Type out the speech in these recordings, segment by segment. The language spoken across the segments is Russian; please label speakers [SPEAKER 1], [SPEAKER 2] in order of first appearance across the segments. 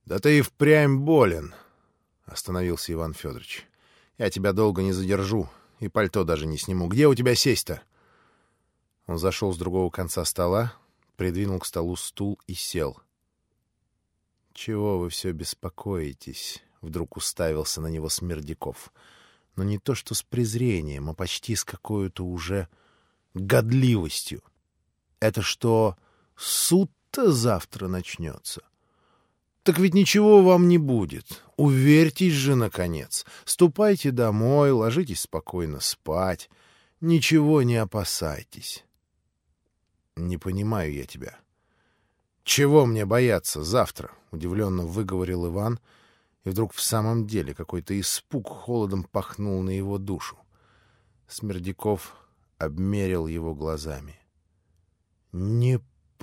[SPEAKER 1] — Да ты и впрямь болен, — остановился Иван Федорович. — Я тебя долго не задержу и пальто даже не сниму. Где у тебя сесть-то? Он зашел с другого конца стола, придвинул к столу стул и сел. — Чего вы все беспокоитесь? — вдруг уставился на него Смердяков. Но не то что с презрением, а почти с какой-то уже годливостью. — Это что, суд-то завтра начнется? Так ведь ничего вам не будет. Уверьтесь же, наконец. Ступайте домой, ложитесь спокойно спать. Ничего не опасайтесь. Не понимаю я тебя. Чего мне бояться завтра? Удивленно выговорил Иван, и вдруг в самом деле какой-то испуг холодом пахнул на его душу. Смердяков обмерил его глазами. — Не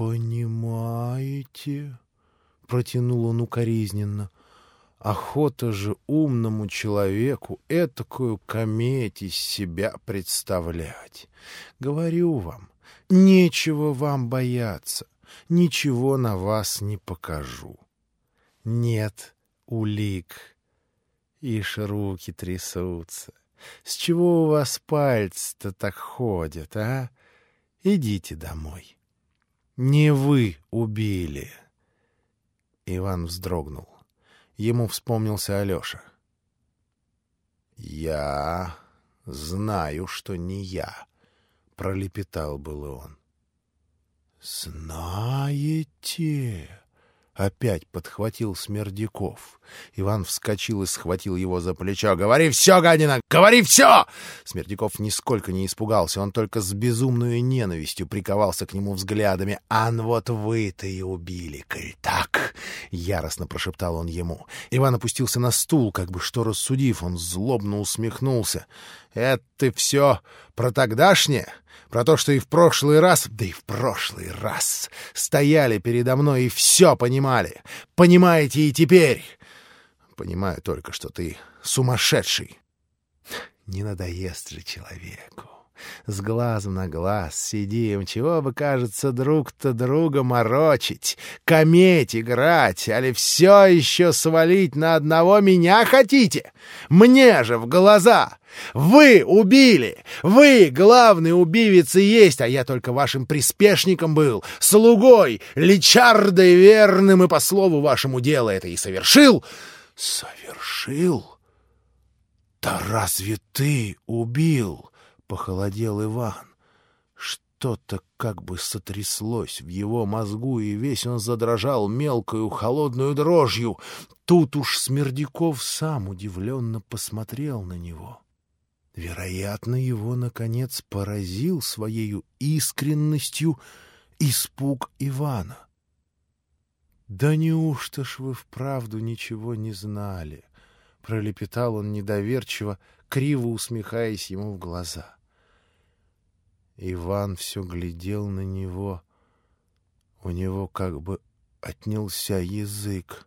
[SPEAKER 1] понимаете? — протянул он укоризненно. — Охота же умному человеку этакую кометь из себя представлять. Говорю вам, нечего вам бояться, ничего на вас не покажу. Нет улик, ишь руки трясутся. С чего у вас пальцы-то так ходят, а? Идите домой. Не вы убили. Иван вздрогнул. Ему вспомнился Алеша. — Я знаю, что не я, — пролепетал было он. — Знаете? — опять подхватил Смердяков. Иван вскочил и схватил его за плечо. — Говори все, гадина! Говори все! Смердяков нисколько не испугался. Он только с безумной ненавистью приковался к нему взглядами. — Ан, вот вы-то и убили, коль так! — яростно прошептал он ему. Иван опустился на стул, как бы что рассудив. Он злобно усмехнулся. — Это ты все про тогдашнее? Про то, что и в прошлый раз, да и в прошлый раз, стояли передо мной и все понимали. Понимаете и теперь. Понимаю только, что ты сумасшедший. Не надоест же человеку. С глазу на глаз сидим, чего бы, кажется, друг-то друга морочить, кометь играть, али все еще свалить на одного меня хотите? Мне же в глаза! Вы убили! Вы главный убивец и есть, а я только вашим приспешником был, слугой, личардой верным, и по слову вашему дело это и совершил. Совершил? Да разве ты убил? Похолодел Иван. Что-то как бы сотряслось в его мозгу, и весь он задрожал мелкою холодную дрожью. Тут уж Смердяков сам удивленно посмотрел на него. Вероятно, его, наконец, поразил своею искренностью испуг Ивана. — Да неужто ж вы вправду ничего не знали? — пролепетал он недоверчиво, криво усмехаясь ему в глаза. Иван все глядел на него. У него как бы отнялся язык.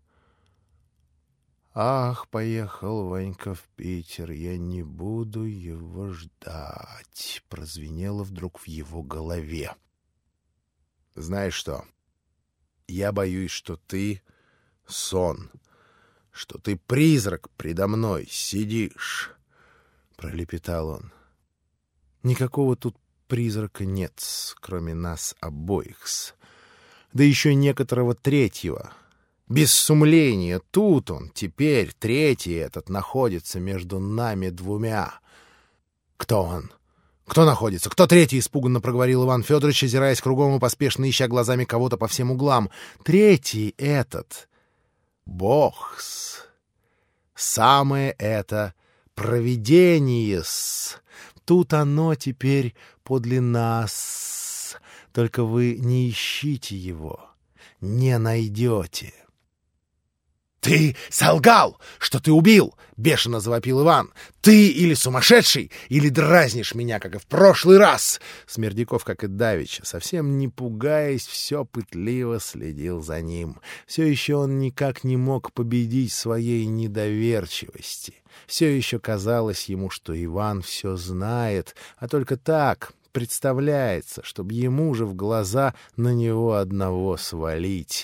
[SPEAKER 1] «Ах, поехал Ванька в Питер, я не буду его ждать», — прозвенело вдруг в его голове. «Знаешь что? Я боюсь, что ты сон, что ты призрак предо мной сидишь», — пролепетал он. «Никакого тут призрака нет, кроме нас обоих, да еще некоторого третьего. Без сумления тут он, теперь третий этот находится между нами двумя. Кто он? Кто находится? Кто третий?» — испуганно проговорил Иван Федорович, озираясь кругом и поспешно ища глазами кого-то по всем углам. «Третий этот — Бог-с. Самое это провидение-с. Тут оно теперь подле нас. Только вы не ищите его, не найдете». «Ты солгал, что ты убил!» — бешено завопил Иван. «Ты или сумасшедший, или дразнишь меня, как и в прошлый раз!» Смердяков, как и давеча, совсем не пугаясь, все пытливо следил за ним. Все еще он никак не мог победить своей недоверчивости. Все еще казалось ему, что Иван все знает, а только так представляется, чтобы ему же в глаза на него одного свалить.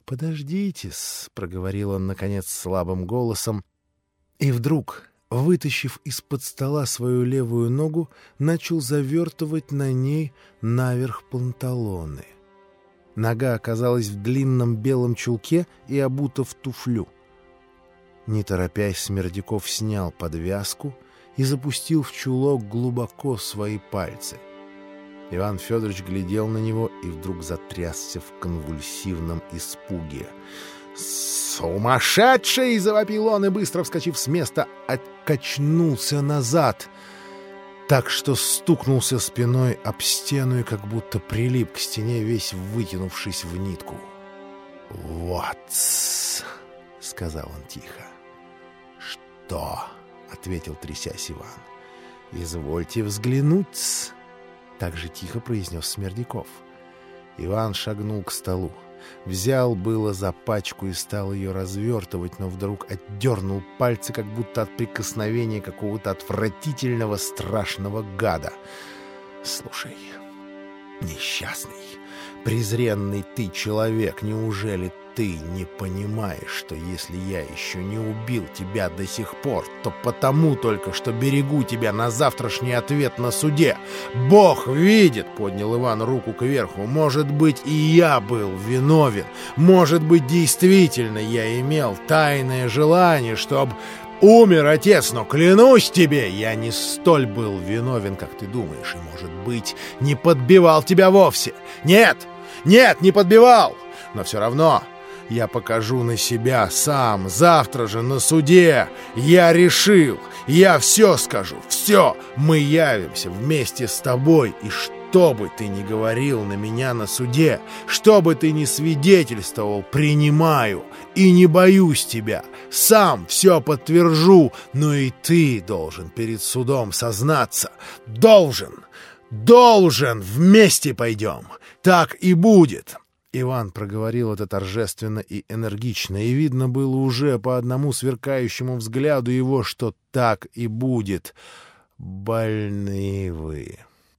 [SPEAKER 1] «Подождите-с», — проговорил он, наконец, слабым голосом, и вдруг, вытащив из-под стола свою левую ногу, начал завертывать на ней наверх панталоны. Нога оказалась в длинном белом чулке и обута в туфлю. Не торопясь, Смердяков снял подвязку и запустил в чулок глубоко свои пальцы. Иван Федорович глядел на него и вдруг затрясся в конвульсивном испуге. «Сумасшедший!» — завопил он и, быстро вскочив с места, откачнулся назад, так что стукнулся спиной об стену и как будто прилип к стене, весь вытянувшись в нитку. «Вот», — сказал он тихо. «Что?» — ответил, трясясь, Иван. «Извольте взглянуть», — так же тихо произнес Смердяков. Иван шагнул к столу. Взял было за пачку и стал ее развертывать, но вдруг отдернул пальцы, как будто от прикосновения какого-то отвратительного страшного гада. «Слушай, несчастный, презренный ты человек, неужели ты не понимаешь, что если я еще не убил тебя до сих пор, то потому только, что берегу тебя на завтрашний ответ на суде? Бог видит, — поднял Иван руку кверху, — может быть, и я был виновен, может быть, действительно я имел тайное желание, чтоб умер отец, но клянусь тебе, я не столь был виновен, как ты думаешь, и, может быть, не подбивал тебя вовсе. Нет, не подбивал, но все равно... Я покажу на себя сам, завтра же на суде. Я решил, я все скажу, все. Мы явимся вместе с тобой, и что бы ты ни говорил на меня на суде, что бы ты ни свидетельствовал, принимаю и не боюсь тебя. Сам все подтвержу, но и ты должен перед судом сознаться. Должен, вместе пойдем. Так и будет». Иван проговорил это торжественно и энергично, и видно было уже по одному сверкающему взгляду его, что так и будет. «Больны вы.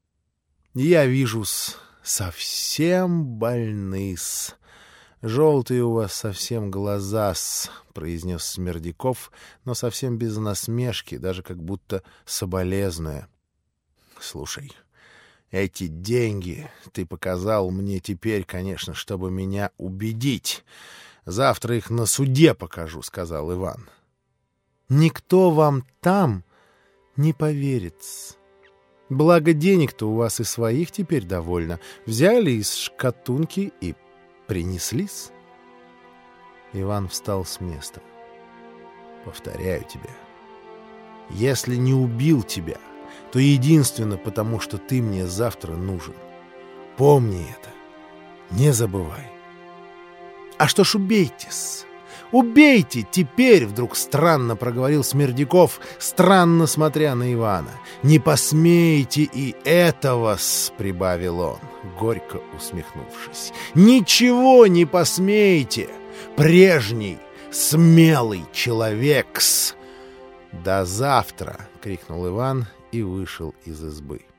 [SPEAKER 1] Я вижу-с, совсем больны-с. Желтые у вас совсем глаза-с», — произнес Смердяков, но совсем без насмешки, даже как будто соболезнуя. «Слушай, эти деньги ты показал мне теперь, конечно, чтобы меня убедить. Завтра их на суде покажу», — сказал Иван. «Никто вам там не поверит. Благо денег-то у вас и своих теперь довольно. Взяли из шкатунки и принеслись». Иван встал с места. «Повторяю тебе, если не убил тебя, то единственно потому, что ты мне завтра нужен. Помни это, не забывай». «А что ж, убейте-с! Убейте теперь!» — вдруг странно проговорил Смердяков, странно смотря на Ивана. «Не посмеете и этого-с!» — прибавил он, горько усмехнувшись. «Ничего не посмеете! Прежний, смелый человек-с!» «До завтра!» — крикнул Иван и вышел из избы.